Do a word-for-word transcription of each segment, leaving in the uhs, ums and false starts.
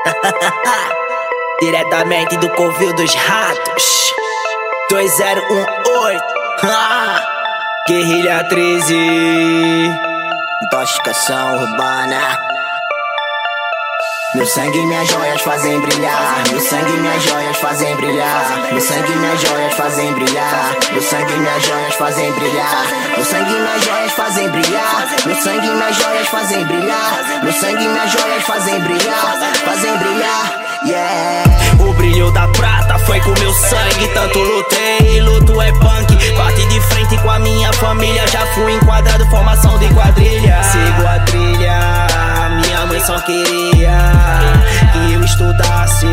Diretamente do Covil dos Ratos dois zero um oito Guerrilha treze Intoxicação urbana. Meu sangue e minhas joias fazem brilhar. Meu sangue e minhas joias fazem brilhar. Meu sangue e minhas joias fazem brilhar. Meu sangue e minhas joias fazem brilhar. Meu sangue e minhas joias fazem brilhar. Meu sangue e minhas joias fazem brilhar. Meu sangue e minhas joias fazem brilhar. Fazem brilhar, yeah. O brilho da prata foi com meu sangue. Tanto lutei, luto é punk. Bate de frente com a minha família. Já fui enquadrado, formação de quadrilha. Sigo a trilha. Minha mãe só queria que eu estudasse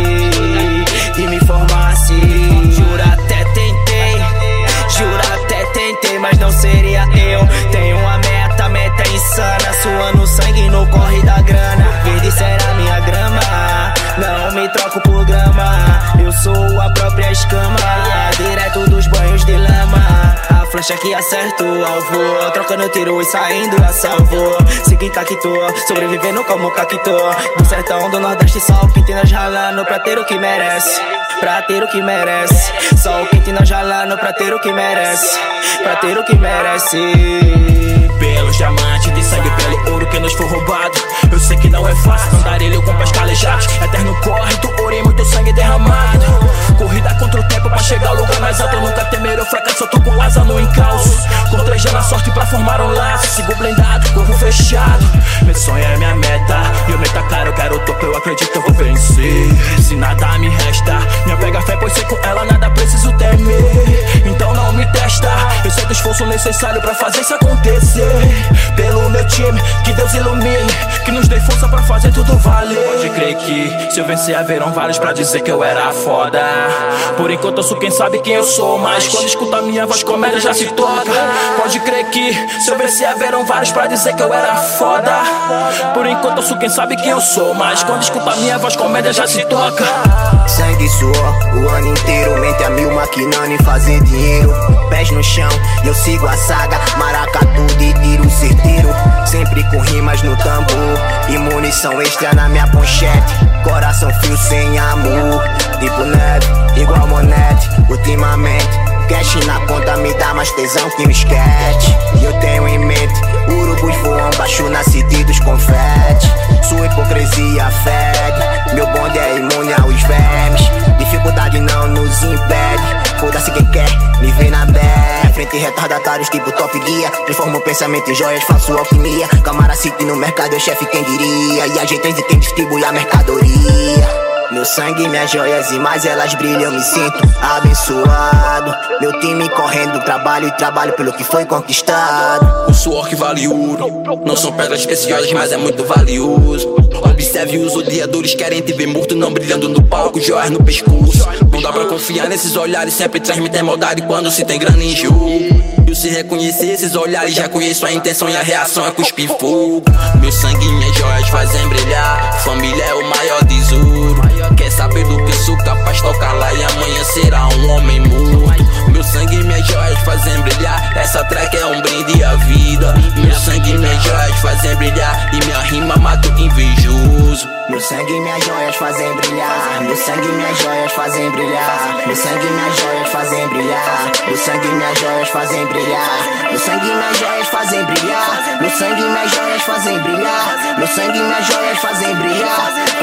e me formasse. Juro até tentei, juro até tentei, mas não seria eu. Tenho uma meta, meta insana, suando sangue no corre da grana. Verde será minha grama, não me troco por grama. Eu sou a própria escama, direto dos banhos de lama. A flecha que acerta o alvo, trocando tiro e saindo a salvo. Segui cacto, sobrevivendo como cacto. Do sertão do nordeste, só o quente nós ralando pra ter o que merece. Pra ter o que merece. Só o quente nós ralando pra ter o que merece. Pra ter o que merece. Pelos diamantes de sangue, pelo ouro que nos foi roubado. Eu sei que não é fácil andar ele com pés calejados. Eterno corre, tu ouro e muito sangue derramado. Corrida contra o tempo pra chegar ao lugar mais alto. Eu nunca temer o fracasso, eu tô com asa no encalço. Contrejando a sorte pra formar um laço. Sigo blindado, corpo fechado. Meu sonho é minha meta, e eu meta cara, eu quero o topo, eu acredito eu vou vencer. Se nada me resta, minha pega fé, pois sei com ela nada preciso temer. Então não me testa, eu sei do esforço necessário pra fazer isso acontecer. Pelo meu time, que Deus ilumine, que nos dê força pra fazer tudo valer. Pode crer que se eu vencer haverão vários pra dizer que eu era foda. Por enquanto eu sou quem sabe quem eu sou, mas quando escuta a minha voz comédia já se toca. Pode crer que se eu vencer haverão vários pra dizer que eu era foda. Por enquanto eu sou quem sabe quem eu sou, mas quando escuta a minha voz comédia já se toca. Sangue e suor, o ano inteiro, mente a mil maquinando e fazer dinheiro. Pés no chão, e eu sigo a saga, maracatu de tiro certeiro. Sempre com rimas no tambor e munição extra na minha ponchete. Coração frio sem amor, tipo neve, igual monete. Ultimamente, cash na conta me dá mais tesão que um esquete. E eu tenho em mente, urubus voam baixo na city dos confete. Sua hipocrisia fede, meu bonde é imune aos vermes. Dificuldade não nos impede, foda-se quem quer me ver na bad. Frente retardatários tipo Top Guia, transforma o pensamento em joias, faço alquimia. Camara City no mercado é chefe, quem diria. E a gente é de quem distribui a mercadoria. Meu sangue, minhas joias e mais elas brilham, me sinto abençoado. Meu time correndo, trabalho e trabalho pelo que foi conquistado. O suor que vale ouro, não são pedras preciosas, mas é muito valioso. Observe os odiadores, querem te ver morto, não brilhando no palco, joias no pescoço. Não dá pra confiar nesses olhares, sempre transmitem maldade quando se tem grana em jogo. Eu se reconhecer esses olhares, já conheço a intenção e a reação é cuspir fogo. Meu sangue e minhas joias fazem brilhar, família é o maior tesouro. Quer saber do que eu sou capaz, tocar lá e amanhã será um homem morto. Meu sangue e minhas joias fazem brilhar, essa track é um brinde à vida. Meu sangue e minhas joias fazem brilhar, e minha rima mata o invejoso. Meu sangue e minhas joias fazem brilhar. Meu sangue e minhas joias fazem brilhar. Meu sangue e minhas joias fazem brilhar. Meu sangue e minhas joias fazem brilhar. Meu sangue e minhas joias fazem brilhar. Meu sangue e minhas joias fazem brilhar. Meu sangue e minhas joias fazem brilhar.